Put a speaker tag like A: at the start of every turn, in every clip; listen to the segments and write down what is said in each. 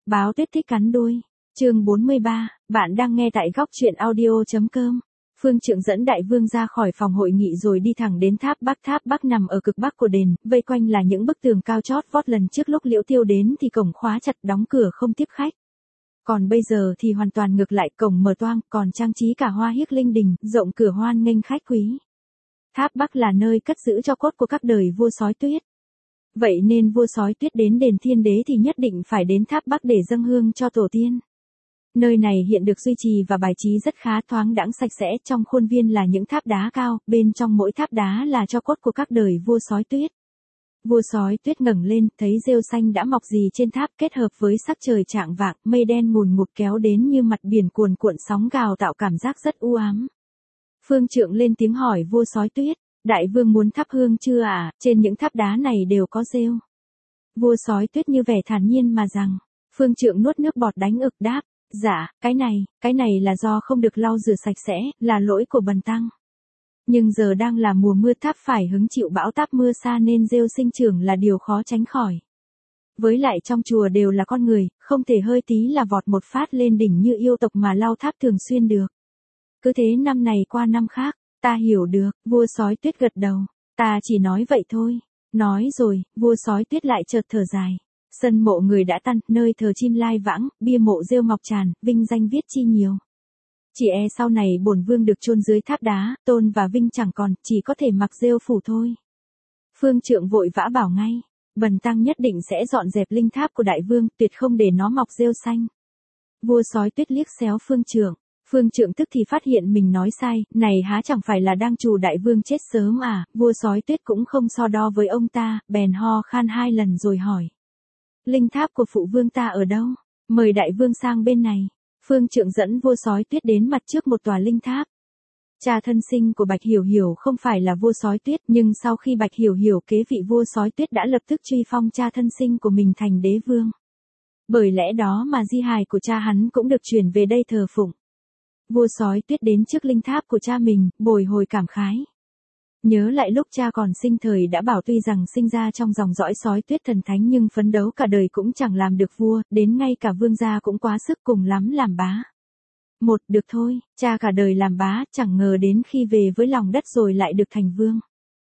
A: Báo tuyết thích cắn đuôi. Chương 43, bạn đang nghe tại góc truyện audio.com. Phương Trượng dẫn đại vương ra khỏi phòng hội nghị rồi đi thẳng đến tháp Bắc. Tháp Bắc nằm ở cực bắc của đền, vây quanh là những bức tường cao chót vót. Lần trước lúc Liễu Tiêu đến thì cổng khóa chặt đóng cửa không tiếp khách. Còn bây giờ thì hoàn toàn ngược lại, cổng mở toang, còn trang trí cả hoa hiếc linh đình, rộng cửa hoan nghênh khách quý. Tháp Bắc là nơi cất giữ tro cốt của các đời vua sói tuyết. Vậy nên vua sói tuyết đến đền Thiên Đế thì nhất định phải đến tháp Bắc để dâng hương cho tổ tiên. Nơi này hiện được duy trì và bài trí rất khá, thoáng đãng sạch sẽ. Trong khuôn viên là những tháp đá cao, bên trong mỗi tháp đá là tro cốt của các đời vua sói tuyết. Vua sói tuyết ngẩng lên, thấy rêu xanh đã mọc rì trên tháp, kết hợp với sắc trời chạng vạng, mây đen ngùn ngụt kéo đến như mặt biển cuồn cuộn sóng gào, tạo cảm giác rất u ám. Phương Trượng lên tiếng hỏi vua sói tuyết, đại vương muốn thắp hương chưa ạ? Trên những tháp đá này đều có rêu. Vua sói tuyết như vẻ thản nhiên mà rằng. Phương Trượng nuốt nước bọt đánh ực đáp, dạ, cái này là do không được lau rửa sạch sẽ, là lỗi của bần tăng. Nhưng giờ đang là mùa mưa, tháp phải hứng chịu bão táp mưa xa nên rêu sinh trưởng là điều khó tránh khỏi. Với lại trong chùa đều là con người, không thể hơi tí là vọt một phát lên đỉnh như yêu tộc mà lau tháp thường xuyên được. Cứ thế năm này qua năm khác, ta hiểu được, vua sói tuyết gật đầu, ta chỉ nói vậy thôi. Nói rồi, vua sói tuyết lại chợt thở dài. Sân mộ người đã tan, nơi thờ chim lai vãng, bia mộ rêu ngọc tràn, vinh danh viết chi nhiều. Chỉ e sau này bổn vương được chôn dưới tháp đá, tôn và vinh chẳng còn, chỉ có thể mặc rêu phủ thôi. Phương Trượng vội vã bảo ngay, bần tăng nhất định sẽ dọn dẹp linh tháp của đại vương, tuyệt không để nó mọc rêu xanh. Vua sói tuyết liếc xéo Phương Trượng. Phương Trượng tức thì phát hiện mình nói sai, này há chẳng phải là đang trù đại vương chết sớm à? Vua sói tuyết cũng không so đo với ông ta, bèn ho khan 2 lần rồi hỏi. Linh tháp của phụ vương ta ở đâu? Mời đại vương sang bên này. Phương Trượng dẫn vua sói tuyết đến mặt trước một tòa linh tháp. Cha thân sinh của Bạch Hiểu Hiểu không phải là vua sói tuyết, nhưng sau khi Bạch Hiểu Hiểu kế vị, vua sói tuyết đã lập tức truy phong cha thân sinh của mình thành đế vương. Bởi lẽ đó mà di hài của cha hắn cũng được chuyển về đây thờ phụng. Vua sói tuyết đến trước linh tháp của cha mình, bồi hồi cảm khái. Nhớ lại lúc cha còn sinh thời đã bảo tuy rằng sinh ra trong dòng dõi sói tuyết thần thánh nhưng phấn đấu cả đời cũng chẳng làm được vua, đến ngay cả vương gia cũng quá sức, cùng lắm làm bá. Được thôi, cha cả đời làm bá, chẳng ngờ đến khi về với lòng đất rồi lại được thành vương.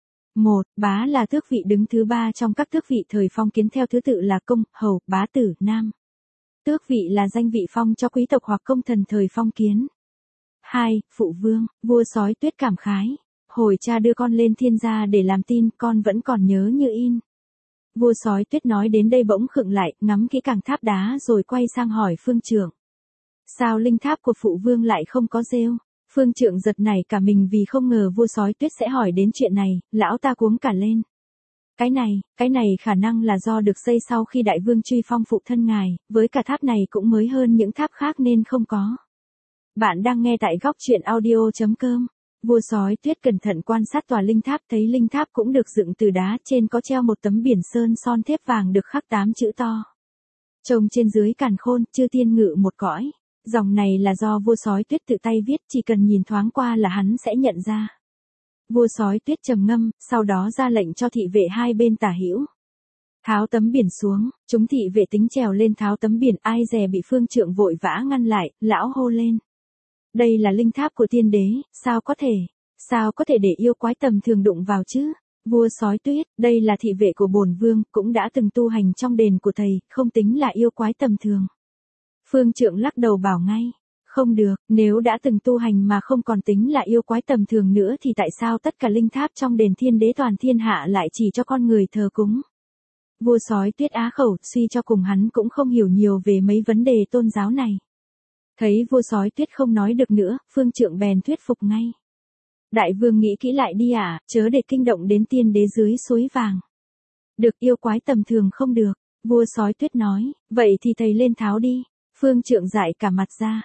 A: Bá là tước vị đứng thứ 3 trong các tước vị thời phong kiến, theo thứ tự là công, hầu, bá tử, nam. Tước vị là danh vị phong cho quý tộc hoặc công thần thời phong kiến. 2. Phụ vương, vua sói tuyết cảm khái. Hồi cha đưa con lên thiên gia để làm tin, con vẫn còn nhớ như in. Vua sói tuyết nói đến đây bỗng khựng lại, ngắm kỹ càng tháp đá rồi quay sang hỏi Phương Trượng. Sao linh tháp của phụ vương lại không có rêu? Phương Trượng giật nảy cả mình vì không ngờ vua sói tuyết sẽ hỏi đến chuyện này, lão ta cuống cả lên. Cái này khả năng là do được xây sau khi đại vương truy phong phụ thân ngài, với cả tháp này cũng mới hơn những tháp khác nên không có. Bạn đang nghe tại góc truyện audio.com. Vua sói tuyết cẩn thận quan sát tòa linh tháp, thấy linh tháp cũng được dựng từ đá, trên có treo một tấm biển sơn son thép vàng được khắc 8 chữ to. Trông trên dưới càn khôn, chư thiên ngự một cõi. Dòng này là do vua sói tuyết tự tay viết, chỉ cần nhìn thoáng qua là hắn sẽ nhận ra. Vua sói tuyết trầm ngâm, sau đó ra lệnh cho thị vệ hai bên tả hữu tháo tấm biển xuống. Chúng thị vệ tính trèo lên tháo tấm biển, ai dè bị Phương Trượng vội vã ngăn lại, lão hô lên. Đây là linh tháp của thiên đế, sao có thể để yêu quái tầm thường đụng vào chứ? Vua sói tuyết, đây là thị vệ của bổn vương, cũng đã từng tu hành trong đền của thầy, không tính là yêu quái tầm thường. Phương Trượng lắc đầu bảo ngay, không được, nếu đã từng tu hành mà không còn tính là yêu quái tầm thường nữa thì tại sao tất cả linh tháp trong đền thiên đế toàn thiên hạ lại chỉ cho con người thờ cúng? Vua sói tuyết á khẩu, suy cho cùng hắn cũng không hiểu nhiều về mấy vấn đề tôn giáo này. Thấy vua sói tuyết không nói được nữa, Phương Trượng bèn thuyết phục ngay. Đại vương nghĩ kỹ lại đi ạ, chớ để kinh động đến tiên đế dưới suối vàng. Được, yêu quái tầm thường không được. Vua sói tuyết nói, vậy thì thầy lên tháo đi. Phương Trượng dại cả mặt ra.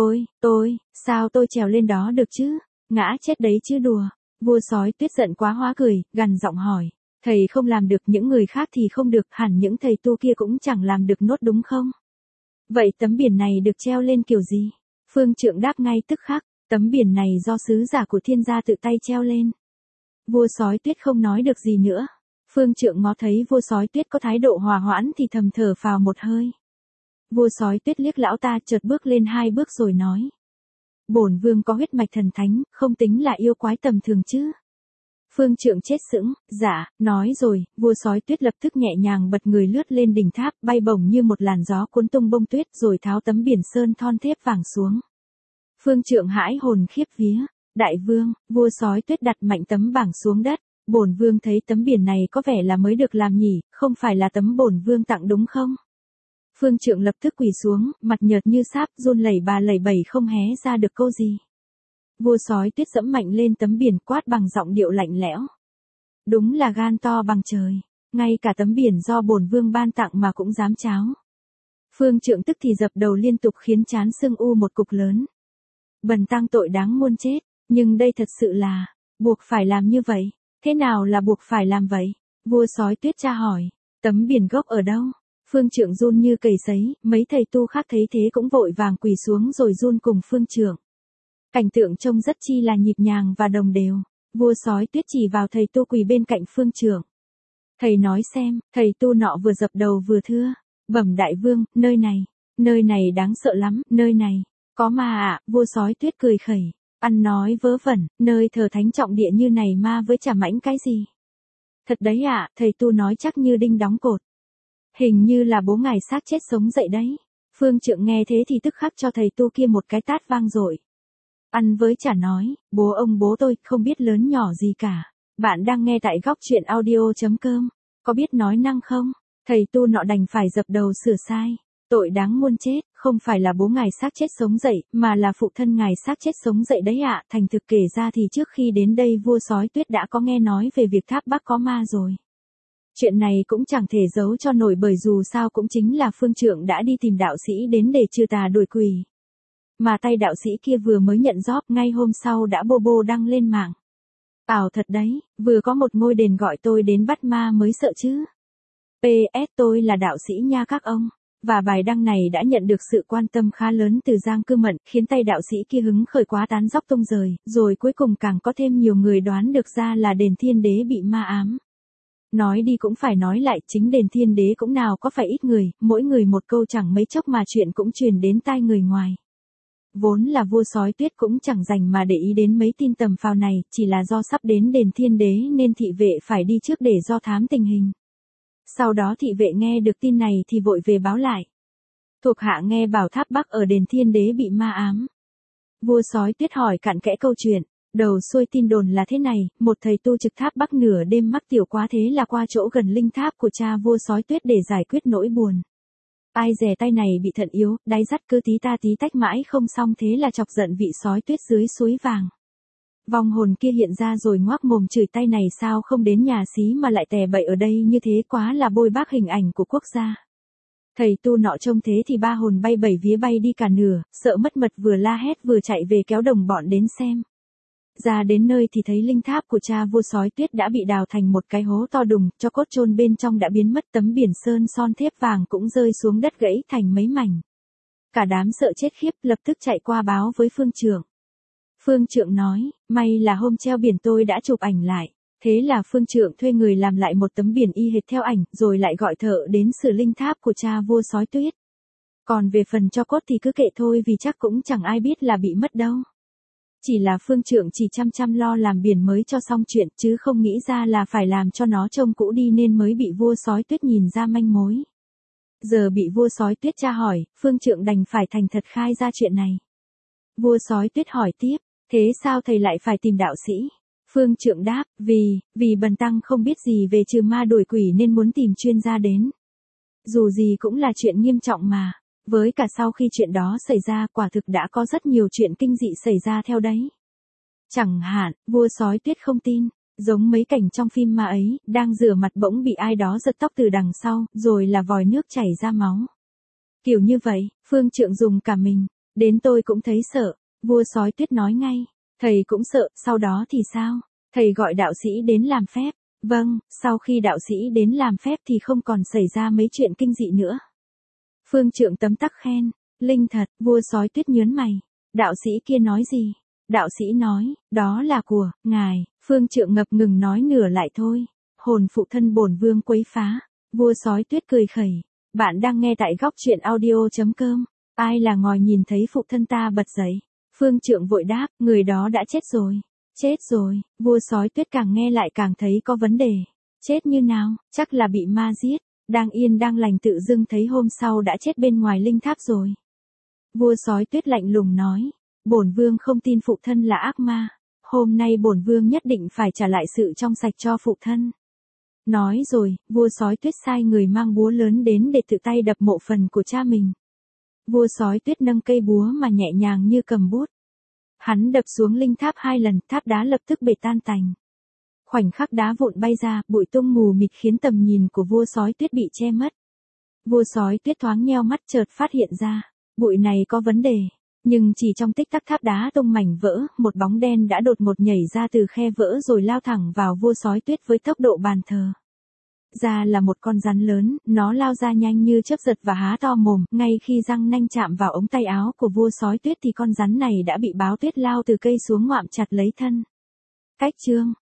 A: Sao tôi trèo lên đó được chứ? Ngã chết đấy chứ đùa. Vua sói tuyết giận quá hóa cười, gằn giọng hỏi. Thầy không làm được, những người khác thì không được, hẳn những thầy tu kia cũng chẳng làm được nốt đúng không? Vậy tấm biển này được treo lên kiểu gì? Phương Trượng đáp ngay tức khắc, tấm biển này do sứ giả của thiên gia tự tay treo lên. Vua sói tuyết không nói được gì nữa. Phương Trượng ngó thấy vua sói tuyết có thái độ hòa hoãn thì thầm thở phào một hơi. Vua sói tuyết liếc lão ta chợt bước lên 2 bước rồi nói. Bổn vương có huyết mạch thần thánh, không tính là yêu quái tầm thường chứ. Phương Trượng chết sững, dạ, nói rồi, vua sói tuyết lập tức nhẹ nhàng bật người lướt lên đỉnh tháp, bay bổng như một làn gió cuốn tung bông tuyết rồi tháo tấm biển sơn thon thép vàng xuống. Phương Trượng hãi hồn khiếp vía, đại vương, vua sói tuyết đặt mạnh tấm bảng xuống đất, bổn vương thấy tấm biển này có vẻ là mới được làm nhỉ, không phải là tấm bổn vương tặng đúng không? Phương Trượng lập tức quỳ xuống, mặt nhợt như sáp, run lẩy bẩy không hé ra được câu gì. Vua sói tuyết dẫm mạnh lên tấm biển quát bằng giọng điệu lạnh lẽo. Đúng là gan to bằng trời, ngay cả tấm biển do bổn vương ban tặng mà cũng dám cháo. Phương Trượng tức thì dập đầu liên tục khiến trán sưng u một cục lớn. Bần tăng tội đáng muôn chết, nhưng đây thật sự là, buộc phải làm như vậy, thế nào là buộc phải làm vậy? Vua sói tuyết tra hỏi, tấm biển gốc ở đâu? Phương Trượng run như cầy sấy, mấy thầy tu khác thấy thế cũng vội vàng quỳ xuống rồi run cùng Phương Trượng. Cảnh tượng trông rất chi là nhịp nhàng và đồng đều, vua sói tuyết chỉ vào thầy tu quỳ bên cạnh Phương Trượng. Thầy nói xem, thầy tu nọ vừa dập đầu vừa thưa, bẩm đại vương, nơi này đáng sợ lắm, nơi này, có ma ạ, vua sói tuyết cười khẩy, ăn nói vớ vẩn, nơi thờ thánh trọng địa như này ma với chả mãnh cái gì. Thật đấy ạ, thầy tu nói chắc như đinh đóng cột. Hình như là bố ngài xác chết sống dậy đấy. Phương Trượng nghe thế thì tức khắc cho thầy tu kia một cái tát vang dội. Ăn với chả nói, bố ông bố tôi không biết lớn nhỏ gì cả. Bạn đang nghe tại góc truyện audio.com. Có biết nói năng không? Thầy tu nọ đành phải dập đầu sửa sai. Tội đáng muôn chết, không phải là bố ngài xác chết sống dậy, mà là phụ thân ngài xác chết sống dậy đấy ạ. Thành thực kể ra thì trước khi đến đây vua sói tuyết đã có nghe nói về việc tháp Bắc có ma rồi. Chuyện này cũng chẳng thể giấu cho nổi bởi dù sao cũng chính là Phương Trượng đã đi tìm đạo sĩ đến để trừ tà đuổi quỷ. Mà tay đạo sĩ kia vừa mới nhận job ngay hôm sau đã bô đăng lên mạng. Ảo thật đấy, vừa có một ngôi đền gọi tôi đến bắt ma mới sợ chứ. PS tôi là đạo sĩ nha các ông. Và bài đăng này đã nhận được sự quan tâm khá lớn từ Giang Cư Mận, khiến tay đạo sĩ kia hứng khởi quá tán dóc tung rời, rồi cuối cùng càng có thêm nhiều người đoán được ra là đền Thiên Đế bị ma ám. Nói đi cũng phải nói lại, chính đền Thiên Đế cũng nào có phải ít người, mỗi người một câu chẳng mấy chốc mà chuyện cũng truyền đến tai người ngoài. Vốn là vua sói tuyết cũng chẳng dành mà để ý đến mấy tin tầm phào này, chỉ là do sắp đến đền Thiên Đế nên thị vệ phải đi trước để do thám tình hình. Sau đó thị vệ nghe được tin này thì vội về báo lại. Thuộc hạ nghe bảo tháp Bắc ở đền Thiên Đế bị ma ám. Vua sói tuyết hỏi cặn kẽ câu chuyện. Đầu xuôi tin đồn là thế này, một thầy tu trực tháp Bắc nửa đêm mắc tiểu quá thế là qua chỗ gần linh tháp của cha vua sói tuyết để giải quyết nỗi buồn. Ai dè tay này bị thận yếu, đáy dắt cứ tí ta tí tách mãi không xong thế là chọc giận vị sói tuyết dưới suối vàng. Vong hồn kia hiện ra rồi ngoác mồm chửi tay này sao không đến nhà xí mà lại tè bậy ở đây như thế, quá là bôi bác hình ảnh của quốc gia. Thầy tu nọ trông thế thì ba hồn bay bảy vía bay đi cả nửa, sợ mất mật vừa la hét vừa chạy về kéo đồng bọn đến xem. Ra đến nơi thì thấy linh tháp của cha vua sói tuyết đã bị đào thành một cái hố to đùng, cho cốt chôn bên trong đã biến mất, tấm biển sơn son thép vàng cũng rơi xuống đất gãy thành mấy mảnh. Cả đám sợ chết khiếp lập tức chạy qua báo với Phương Trượng. Phương Trượng nói, may là hôm treo biển tôi đã chụp ảnh lại. Thế là Phương Trượng thuê người làm lại một tấm biển y hệt theo ảnh, rồi lại gọi thợ đến sửa linh tháp của cha vua sói tuyết. Còn về phần cho cốt thì cứ kệ thôi vì chắc cũng chẳng ai biết là bị mất đâu. Chỉ là Phương Trượng chỉ chăm lo làm biển mới cho xong chuyện chứ không nghĩ ra là phải làm cho nó trông cũ đi nên mới bị vua sói tuyết nhìn ra manh mối. Giờ bị vua sói tuyết tra hỏi, Phương Trượng đành phải thành thật khai ra chuyện này. Vua sói tuyết hỏi tiếp, thế sao thầy lại phải tìm đạo sĩ? Phương Trượng đáp, vì bần tăng không biết gì về trừ ma đuổi quỷ nên muốn tìm chuyên gia đến. Dù gì cũng là chuyện nghiêm trọng mà. Với cả sau khi chuyện đó xảy ra quả thực đã có rất nhiều chuyện kinh dị xảy ra theo đấy. Chẳng hạn, vua sói tuyết không tin, giống mấy cảnh trong phim ma ấy, đang rửa mặt bỗng bị ai đó giật tóc từ đằng sau, rồi là vòi nước chảy ra máu. Kiểu như vậy, Phương Trượng dùng cả mình, đến tôi cũng thấy sợ, vua sói tuyết nói ngay, thầy cũng sợ, sau đó thì sao? Thầy gọi đạo sĩ đến làm phép, vâng, sau khi đạo sĩ đến làm phép thì không còn xảy ra mấy chuyện kinh dị nữa. Phương Trượng tấm tắc khen, linh thật, vua sói tuyết nhớn mày, đạo sĩ kia nói gì? Đạo sĩ nói, đó là của ngài. Phương Trượng ngập ngừng nói nửa lại thôi, hồn phụ thân bổn vương quấy phá. Vua sói tuyết cười khẩy, Bạn đang nghe tại góc chuyện audio.com. Ai là ngòi nhìn thấy phụ thân ta bật dậy. Phương Trượng vội đáp, người đó đã chết rồi. Chết rồi, vua sói tuyết càng nghe lại càng thấy có vấn đề. Chết như nào, chắc là bị ma giết. Đang yên đang lành tự dưng thấy hôm sau đã chết bên ngoài linh tháp rồi. Vua sói tuyết lạnh lùng nói, bổn vương không tin phụ thân là ác ma. Hôm nay bổn vương nhất định phải trả lại sự trong sạch cho phụ thân. Nói rồi, vua sói tuyết sai người mang búa lớn đến để tự tay đập mộ phần của cha mình. Vua sói tuyết nâng cây búa mà nhẹ nhàng như cầm bút. Hắn đập xuống linh tháp 2 lần, tháp đá lập tức bể tan tành. Khoảnh khắc đá vụn bay ra, bụi tung mù mịt khiến tầm nhìn của vua sói tuyết bị che mất. Vua sói tuyết thoáng nheo mắt chợt phát hiện ra, bụi này có vấn đề. Nhưng chỉ trong tích tắc tháp đá tung mảnh vỡ, một bóng đen đã đột ngột nhảy ra từ khe vỡ rồi lao thẳng vào vua sói tuyết với tốc độ bàn thờ. Ra là một con rắn lớn, nó lao ra nhanh như chớp giật và há to mồm, ngay khi răng nanh chạm vào ống tay áo của vua sói tuyết thì con rắn này đã bị báo tuyết lao từ cây xuống ngoạm chặt lấy thân. Cách chương